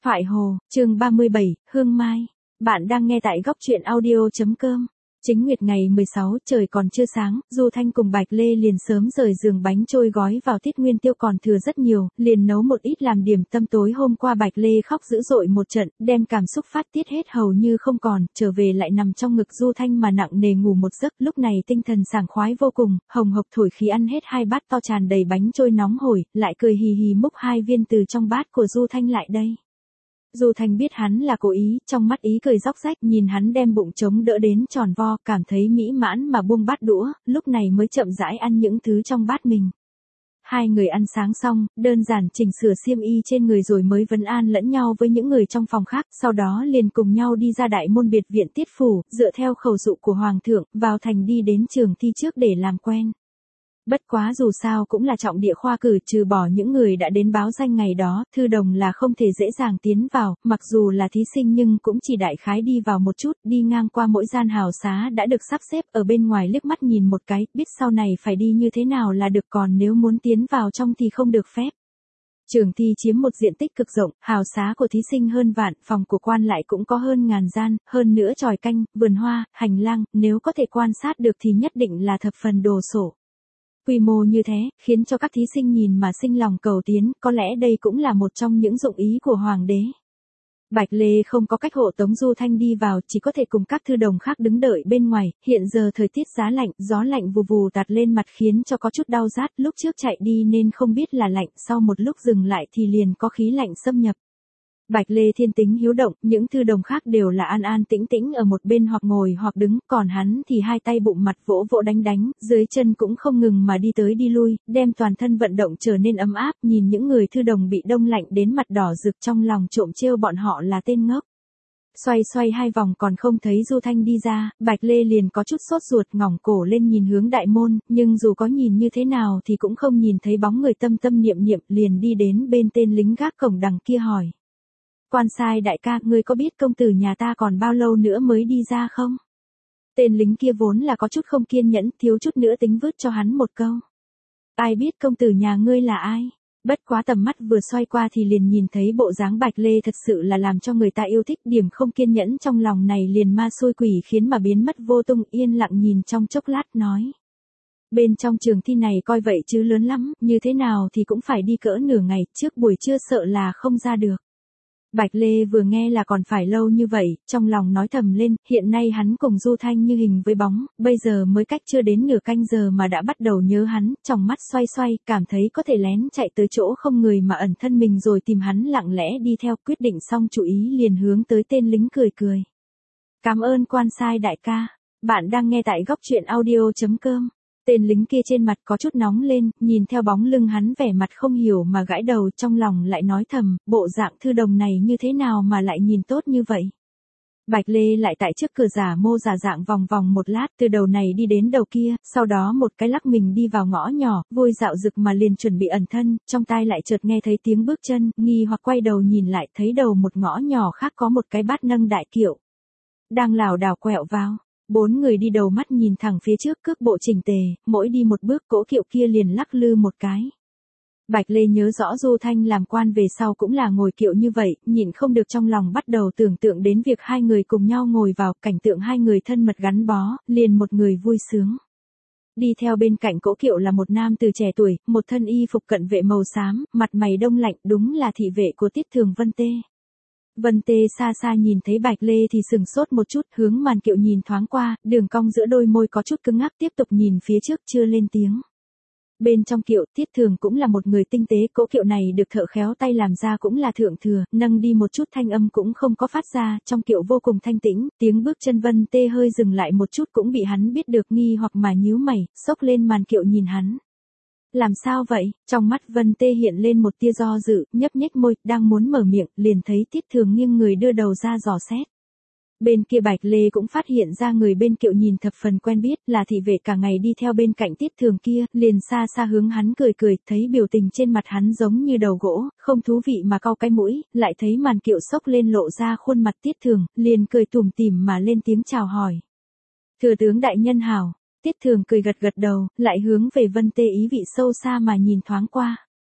Thoại Hồ, chương 37, Hương Mai. Bạn đang nghe tại góc truyện audio.com. Chính nguyệt ngày 16, trời còn chưa sáng, Du Thanh cùng Bạch Lê liền sớm rời giường bánh trôi gói vào tiết nguyên tiêu còn thừa rất nhiều, liền nấu một ít làm điểm tâm. Tối hôm qua Bạch Lê khóc dữ dội một trận, đem cảm xúc phát tiết hết hầu như không còn, trở về lại nằm trong ngực Du Thanh mà nặng nề ngủ một giấc. Lúc này tinh thần sảng khoái vô cùng, hồng hộc thổi khí ăn hết 2 bát to tràn đầy bánh trôi nóng hổi, lại cười hì hì múc 2 viên từ trong bát của Du Thanh lại đây. Du Thanh biết hắn là cố ý, trong mắt ý cười róc rách, nhìn hắn đem bụng trống đỡ đến tròn vo, cảm thấy mỹ mãn mà buông bát đũa, lúc này mới chậm rãi ăn những thứ trong bát mình. Hai người ăn sáng xong, đơn giản chỉnh sửa xiêm y trên người rồi mới vấn an lẫn nhau với những người trong phòng khác, sau đó liền cùng nhau đi ra đại môn biệt viện Tiết phủ, dựa theo khẩu dụ của Hoàng thượng, vào thành đi đến trường thi trước để làm quen. Bất quá dù sao cũng là trọng địa khoa cử, trừ bỏ những người đã đến báo danh ngày đó, thư đồng là không thể dễ dàng tiến vào, mặc dù là thí sinh nhưng cũng chỉ đại khái đi vào một chút, đi ngang qua mỗi gian hào xá đã được sắp xếp ở bên ngoài liếc mắt nhìn một cái, biết sau này phải đi như thế nào là được, còn nếu muốn tiến vào trong thì không được phép. Trường thi chiếm một diện tích cực rộng, hào xá của thí sinh hơn vạn, phòng của quan lại cũng có hơn ngàn gian, hơn nữa chòi canh, vườn hoa, hành lang, nếu có thể quan sát được thì nhất định là thập phần đồ sộ. Quy mô như thế, khiến cho các thí sinh nhìn mà sinh lòng cầu tiến, có lẽ đây cũng là một trong những dụng ý của Hoàng đế. Bạch Lê không có cách hộ tống Du Thanh đi vào, chỉ có thể cùng các thư đồng khác đứng đợi bên ngoài, hiện giờ thời tiết giá lạnh, gió lạnh vù vù tạt lên mặt khiến cho có chút đau rát, lúc trước chạy đi nên không biết là lạnh, sau một lúc dừng lại thì liền có khí lạnh xâm nhập. Bạch Lê thiên tính hiếu động, những thư đồng khác đều là an an tĩnh tĩnh ở một bên hoặc ngồi hoặc đứng, còn hắn thì hai tay bụng mặt vỗ vỗ đánh đánh, dưới chân cũng không ngừng mà đi tới đi lui, đem toàn thân vận động trở nên ấm áp, nhìn những người thư đồng bị đông lạnh đến mặt đỏ rực trong lòng trộm trêu bọn họ là tên ngốc. Xoay xoay 2 vòng còn không thấy Du Thanh đi ra, Bạch Lê liền có chút sốt ruột, ngỏng cổ lên nhìn hướng đại môn, nhưng dù có nhìn như thế nào thì cũng không nhìn thấy bóng người tâm tâm niệm niệm, liền đi đến bên tên lính gác cổng đằng kia hỏi. Quan sai đại ca, ngươi có biết công tử nhà ta còn bao lâu nữa mới đi ra không? Tên lính kia vốn là có chút không kiên nhẫn, thiếu chút nữa tính vứt cho hắn một câu. Ai biết công tử nhà ngươi là ai? Bất quá tầm mắt vừa xoay qua thì liền nhìn thấy bộ dáng Bạch Lê thật sự là làm cho người ta yêu thích, điểm không kiên nhẫn trong lòng này liền ma xôi quỷ khiến mà biến mất vô tung, yên lặng nhìn trong chốc lát nói. Bên trong trường thi này coi vậy chứ lớn lắm, như thế nào thì cũng phải đi cỡ nửa ngày, trước buổi trưa sợ là không ra được. Bạch Lê vừa nghe là còn phải lâu như vậy, trong lòng nói thầm lên, hiện nay hắn cùng Du Thanh như hình với bóng, bây giờ mới cách chưa đến nửa canh giờ mà đã bắt đầu nhớ hắn, trong mắt xoay xoay, cảm thấy có thể lén chạy tới chỗ không người mà ẩn thân mình rồi tìm hắn lặng lẽ đi theo, quyết định xong chủ ý liền hướng tới tên lính cười cười. Cảm ơn quan sai đại ca, bạn đang nghe tại góc truyện audio.com. Tên lính kia trên mặt có chút nóng lên, nhìn theo bóng lưng hắn vẻ mặt không hiểu mà gãi đầu, trong lòng lại nói thầm, bộ dạng thư đồng này như thế nào mà lại nhìn tốt như vậy. Bạch Lê lại tại trước cửa giả mô giả dạng vòng vòng một lát, từ đầu này đi đến đầu kia, sau đó một cái lắc mình đi vào ngõ nhỏ, vui dạo rực mà liền chuẩn bị ẩn thân, trong tai lại chợt nghe thấy tiếng bước chân, nghi hoặc quay đầu nhìn lại, thấy đầu một ngõ nhỏ khác có một cái bát nâng đại kiệu đang lảo đảo quẹo vào. 4 người đi đầu mắt nhìn thẳng phía trước, cước bộ chỉnh tề, mỗi đi một bước cỗ kiệu kia liền lắc lư một cái. Bạch Lê nhớ rõ Du Thanh làm quan về sau cũng là ngồi kiệu như vậy, nhịn không được trong lòng bắt đầu tưởng tượng đến việc hai người cùng nhau ngồi vào, cảnh tượng hai người thân mật gắn bó, liền một người vui sướng. Đi theo bên cạnh cỗ kiệu là một nam từ trẻ tuổi, một thân y phục cận vệ màu xám, mặt mày đông lạnh, đúng là thị vệ của Tiết Thường Vân Tê. Vân Tê xa xa nhìn thấy Bạch Lê thì sừng sốt một chút, hướng màn kiệu nhìn thoáng qua, đường cong giữa đôi môi có chút cứng ngắc, tiếp tục nhìn phía trước chưa lên tiếng. Bên trong kiệu, Tiết Thường cũng là một người tinh tế, cỗ kiệu này được thợ khéo tay làm ra cũng là thượng thừa, nâng đi một chút thanh âm cũng không có phát ra, trong kiệu vô cùng thanh tĩnh, tiếng bước chân Vân Tê hơi dừng lại một chút cũng bị hắn biết được, nghi hoặc mà nhíu mày, xốc lên màn kiệu nhìn hắn. Làm sao vậy? Trong mắt Vân Tê hiện lên một tia do dự, nhấp nhếch môi, đang muốn mở miệng, liền thấy Tiết Thường nghiêng người đưa đầu ra dò xét. Bên kia Bạch Lê cũng phát hiện ra người bên kiệu nhìn thập phần quen biết, là thị vệ cả ngày đi theo bên cạnh Tiết Thường kia, liền xa xa hướng hắn cười cười, thấy biểu tình trên mặt hắn giống như đầu gỗ, không thú vị mà cau cái mũi, lại thấy màn kiệu xốc lên lộ ra khuôn mặt Tiết Thường, liền cười tủm tỉm mà lên tiếng chào hỏi. Thừa tướng đại nhân hảo. Tiết Thường cười gật gật đầu, lại hướng về Vân Tê ý vị sâu xa mà nhìn thoáng qua.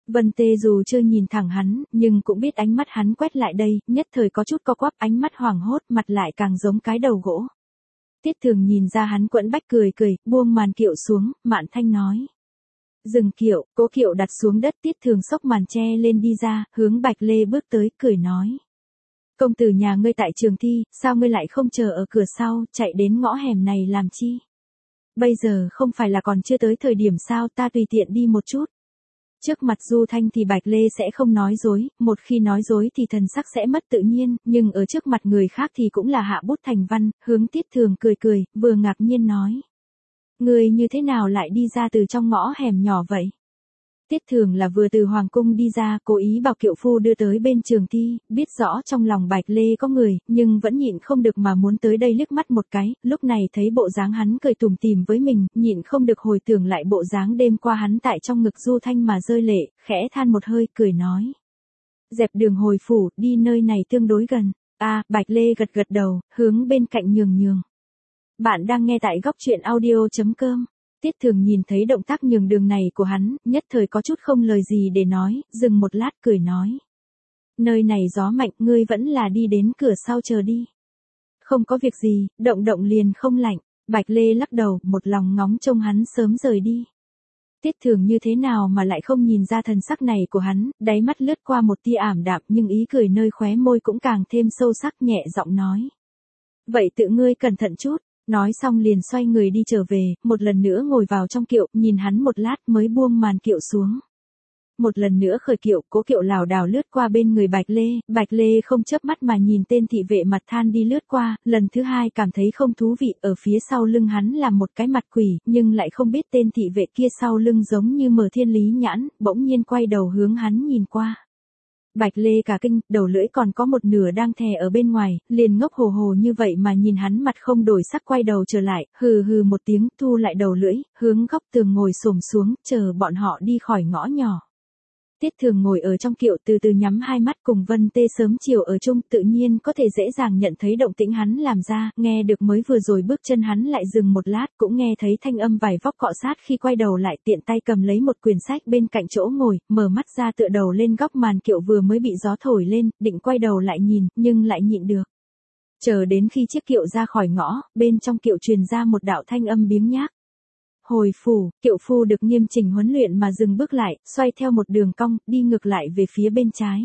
Vân Tê dù chưa nhìn thẳng hắn, nhưng cũng biết ánh mắt hắn quét lại đây, nhất thời có chút co quắp, ánh mắt hoảng hốt, mặt lại càng giống cái đầu gỗ. Tiết Thường nhìn ra hắn quẫn bách cười cười, buông màn kiệu xuống, Mạn Thanh nói. Dừng kiệu, Cố Kiệu đặt xuống đất, Tiết Thường xốc màn che lên đi ra, hướng Bạch Lê bước tới, cười nói. Công tử nhà ngươi tại trường thi, sao ngươi lại không chờ ở cửa sau, chạy đến ngõ hẻm này làm chi? Bây giờ không phải là còn chưa tới thời điểm sao, ta tùy tiện đi một chút. Trước mặt Du Thanh thì Bạch Lê sẽ không nói dối, một khi nói dối thì thần sắc sẽ mất tự nhiên, nhưng ở trước mặt người khác thì cũng là hạ bút thành văn, hướng Tiết Thường cười cười, vừa ngạc nhiên nói. Người như thế nào lại đi ra từ trong ngõ hẻm nhỏ vậy? Tiết Thường là vừa từ Hoàng Cung đi ra, cố ý bảo kiệu phu đưa tới bên trường thi, biết rõ trong lòng Bạch Lê có người, nhưng vẫn nhịn không được mà muốn tới đây liếc mắt một cái, lúc này thấy bộ dáng hắn cười tủm tỉm với mình, nhịn không được hồi tưởng lại bộ dáng đêm qua hắn tại trong ngực Du Thanh mà rơi lệ, khẽ than một hơi, cười nói. Dẹp đường hồi phủ, đi nơi này tương đối gần. Bạch Lê gật gật đầu, hướng bên cạnh nhường. Bạn đang nghe tại góc truyện audio.com. Tiết Thường nhìn thấy động tác nhường đường này của hắn, nhất thời có chút không lời gì để nói, dừng một lát cười nói. Nơi này gió mạnh, ngươi vẫn là đi đến cửa sau chờ đi. Không có việc gì, động liền không lạnh. Bạch Lê lắc đầu, một lòng ngóng trông hắn sớm rời đi. Tiết Thường như thế nào mà lại không nhìn ra thần sắc này của hắn, đáy mắt lướt qua một tia ảm đạm nhưng ý cười nơi khóe môi cũng càng thêm sâu sắc, nhẹ giọng nói. Vậy tự ngươi cẩn thận chút. Nói xong liền xoay người đi trở về, một lần nữa ngồi vào trong kiệu, nhìn hắn một lát mới buông màn kiệu xuống. Một lần nữa khởi kiệu, Cố Kiệu lảo đảo lướt qua bên người Bạch Lê không chớp mắt mà nhìn tên thị vệ mặt than đi lướt qua, lần thứ hai cảm thấy không thú vị, ở phía sau lưng hắn là một cái mặt quỷ, nhưng lại không biết tên thị vệ kia sau lưng giống như mở thiên lý nhãn, bỗng nhiên quay đầu hướng hắn nhìn qua. Bạch Lê cả kinh, đầu lưỡi còn có một nửa đang thè ở bên ngoài, liền ngốc hồ như vậy mà nhìn hắn mặt không đổi sắc, quay đầu trở lại, hừ một tiếng, thu lại đầu lưỡi, hướng góc tường ngồi xổm xuống, chờ bọn họ đi khỏi ngõ nhỏ. Tiết Thường ngồi ở trong kiệu từ từ nhắm hai mắt, cùng Vân Tê sớm chiều ở chung, tự nhiên có thể dễ dàng nhận thấy động tĩnh hắn làm ra, nghe được mới vừa rồi bước chân hắn lại dừng một lát, cũng nghe thấy thanh âm vài vóc cọ sát, khi quay đầu lại tiện tay cầm lấy một quyển sách bên cạnh chỗ ngồi, mở mắt ra tựa đầu lên góc màn kiệu vừa mới bị gió thổi lên, định quay đầu lại nhìn, nhưng lại nhịn được. Chờ đến khi chiếc kiệu ra khỏi ngõ, bên trong kiệu truyền ra một đạo thanh âm biếng nhác. Hồi phủ, kiệu phu được nghiêm chỉnh huấn luyện mà dừng bước lại, xoay theo một đường cong, đi ngược lại về phía bên trái.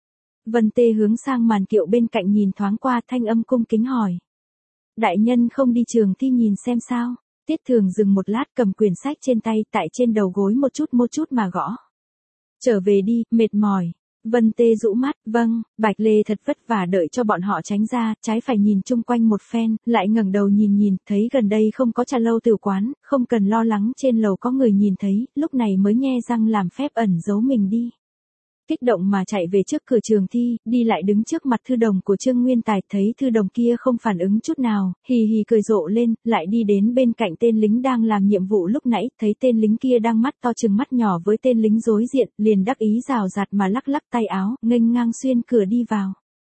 Vân Tê hướng sang màn kiệu bên cạnh nhìn thoáng qua, thanh âm cung kính hỏi. Đại nhân không đi trường thi nhìn xem sao? Tiết Thường dừng một lát, cầm quyển sách trên tay, tại trên đầu gối một chút mà gõ. Trở về đi, mệt mỏi. Vân Tê rũ mắt, vâng. Bạch Lê thật vất vả đợi cho bọn họ tránh ra, trái phải nhìn chung quanh một phen, lại ngẩng đầu nhìn, thấy gần đây không có trà lâu tử quán, không cần lo lắng trên lầu có người nhìn thấy, lúc này mới nhe răng làm phép ẩn giấu mình đi. Kích động mà chạy về trước cửa trường thi, đi lại đứng trước mặt thư đồng của Trương Nguyên Tài, thấy thư đồng kia không phản ứng chút nào, hì cười rộ lên, lại đi đến bên cạnh tên lính đang làm nhiệm vụ lúc nãy, thấy tên lính kia đang mắt to trừng mắt nhỏ với tên lính đối diện, liền đắc ý rào rạt mà lắc tay áo, nghênh ngang xuyên cửa đi vào.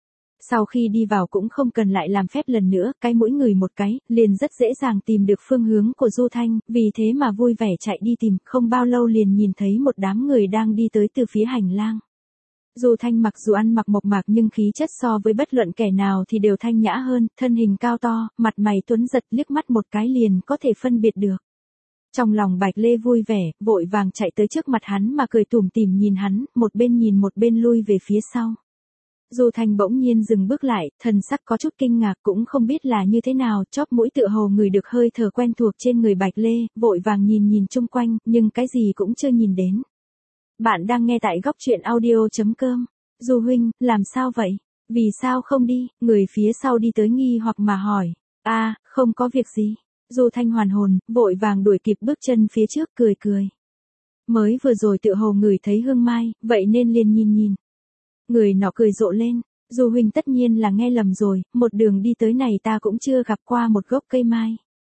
Sau khi đi vào cũng không cần lại làm phép lần nữa, cái mũi người một cái, liền rất dễ dàng tìm được phương hướng của Du Thanh, vì thế mà vui vẻ chạy đi tìm, không bao lâu liền nhìn thấy một đám người đang đi tới từ phía hành lang. Du Thanh mặc dù ăn mặc mộc mạc nhưng khí chất so với bất luận kẻ nào thì đều thanh nhã hơn, thân hình cao to, mặt mày tuấn giật, liếc mắt một cái liền có thể phân biệt được. Trong lòng Bạch Lê vui vẻ, vội vàng chạy tới trước mặt hắn mà cười tủm tỉm nhìn hắn, một bên nhìn một bên lui về phía sau. Du Thanh bỗng nhiên dừng bước lại, thần sắc có chút kinh ngạc, cũng không biết là như thế nào, chóp mũi tựa hồ ngửi được hơi thở quen thuộc trên người Bạch Lê, vội vàng nhìn chung quanh, nhưng cái gì cũng chưa nhìn đến. Bạn đang nghe tại góc truyện audio.com. Du huynh, làm sao vậy? Vì sao không đi? Người phía sau đi tới nghi hoặc mà hỏi. Không có việc gì. Du Thanh hoàn hồn, vội vàng đuổi kịp bước chân phía trước, cười. Mới vừa rồi tựa hồ ngửi thấy hương mai, vậy nên liền nhìn. Người nọ cười rộ lên. Du huynh tất nhiên là nghe lầm rồi, một đường đi tới này ta cũng chưa gặp qua một gốc cây mai.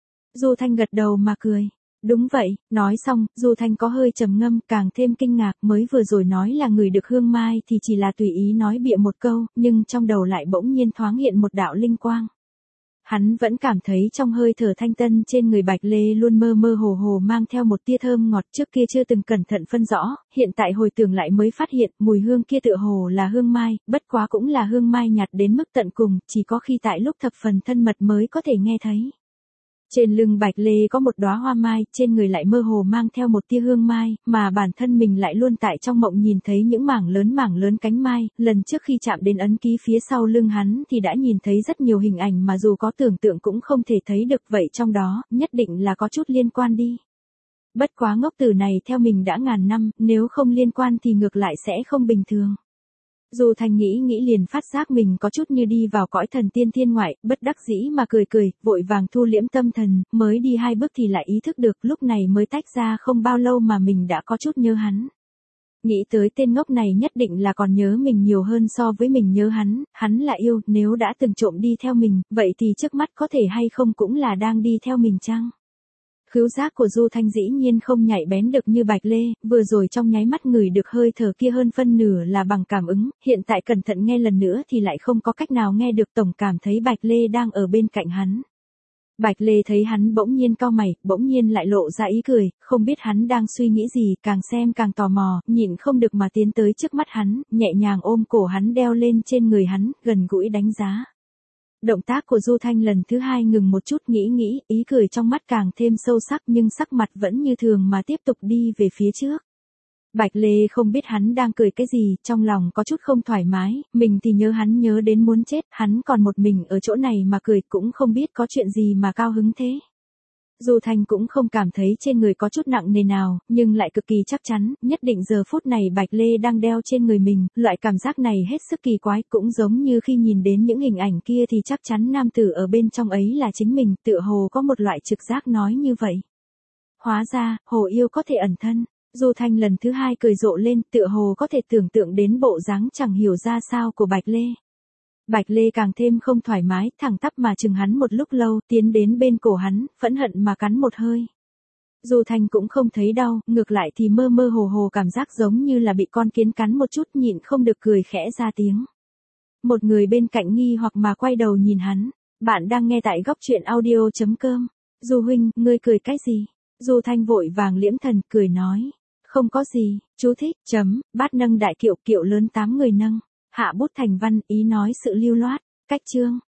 Du Thanh gật đầu mà cười. Đúng vậy, nói xong, Du Thanh có hơi trầm ngâm, càng thêm kinh ngạc, mới vừa rồi nói là người được hương mai thì chỉ là tùy ý nói bịa một câu, nhưng trong đầu lại bỗng nhiên thoáng hiện một đạo linh quang. Hắn vẫn cảm thấy trong hơi thở thanh tân trên người Bạch Lê luôn mơ mơ hồ hồ mang theo một tia thơm ngọt, trước kia chưa từng cẩn thận phân rõ, hiện tại hồi tưởng lại mới phát hiện mùi hương kia tựa hồ là hương mai, bất quá cũng là hương mai nhạt đến mức tận cùng, chỉ có khi tại lúc thập phần thân mật mới có thể nghe thấy. Trên lưng Bạch Lê có một đóa hoa mai, trên người lại mơ hồ mang theo một tia hương mai, mà bản thân mình lại luôn tại trong mộng nhìn thấy những mảng lớn cánh mai, lần trước khi chạm đến ấn ký phía sau lưng hắn thì đã nhìn thấy rất nhiều hình ảnh mà dù có tưởng tượng cũng không thể thấy được, vậy trong đó, nhất định là có chút liên quan đi. Bất quá ngốc tử này theo mình đã ngàn năm, nếu không liên quan thì ngược lại sẽ không bình thường. Du Thanh nghĩ liền phát giác mình có chút như đi vào cõi thần tiên thiên ngoại, bất đắc dĩ mà cười, vội vàng thu liễm tâm thần, mới đi 2 bước thì lại ý thức được lúc này mới tách ra không bao lâu mà mình đã có chút nhớ hắn. Nghĩ tới tên ngốc này nhất định là còn nhớ mình nhiều hơn so với mình nhớ hắn là yêu, nếu đã từng trộm đi theo mình, vậy thì trước mắt có thể hay không cũng là đang đi theo mình chăng? Khứu giác của Du Thanh dĩ nhiên không nhạy bén được như Bạch Lê, vừa rồi trong nháy mắt ngửi được hơi thở kia hơn phân nửa là bằng cảm ứng, hiện tại cẩn thận nghe lần nữa thì lại không có cách nào nghe được, tổng cảm thấy Bạch Lê đang ở bên cạnh hắn. Bạch Lê thấy hắn bỗng nhiên cau mày, bỗng nhiên lại lộ ra ý cười, không biết hắn đang suy nghĩ gì, càng xem càng tò mò, nhịn không được mà tiến tới trước mắt hắn, nhẹ nhàng ôm cổ hắn đeo lên trên người hắn, gần gũi đánh giá. Động tác của Du Thanh lần thứ 2 ngừng một chút, nghĩ, ý cười trong mắt càng thêm sâu sắc nhưng sắc mặt vẫn như thường mà tiếp tục đi về phía trước. Bạch Lê không biết hắn đang cười cái gì, trong lòng có chút không thoải mái, mình thì nhớ hắn nhớ đến muốn chết, hắn còn một mình ở chỗ này mà cười, cũng không biết có chuyện gì mà cao hứng thế. Du Thanh cũng không cảm thấy trên người có chút nặng nề nào, nhưng lại cực kỳ chắc chắn, nhất định giờ phút này Bạch Lê đang đeo trên người mình, loại cảm giác này hết sức kỳ quái, cũng giống như khi nhìn đến những hình ảnh kia thì chắc chắn nam tử ở bên trong ấy là chính mình, tựa hồ có một loại trực giác nói như vậy. Hóa ra, hồ yêu có thể ẩn thân. Du Thanh lần thứ 2 cười rộ lên, tựa hồ có thể tưởng tượng đến bộ dáng chẳng hiểu ra sao của Bạch Lê. Bạch Lê càng thêm không thoải mái, thẳng tắp mà chừng hắn một lúc lâu, tiến đến bên cổ hắn, phẫn hận mà cắn một hơi. Du Thanh cũng không thấy đau, ngược lại thì mơ mơ hồ hồ cảm giác giống như là bị con kiến cắn một chút, nhịn không được cười khẽ ra tiếng. Một người bên cạnh nghi hoặc mà quay đầu nhìn hắn, bạn đang nghe tại góc truyện audio.com. Du huynh, ngươi cười cái gì? Du Thanh vội vàng liễm thần, cười nói. Không có gì, chú thích, bát nâng đại kiệu, kiệu lớn 8 người nâng. Hạ bút thành văn, ý nói sự lưu loát. Cách chương.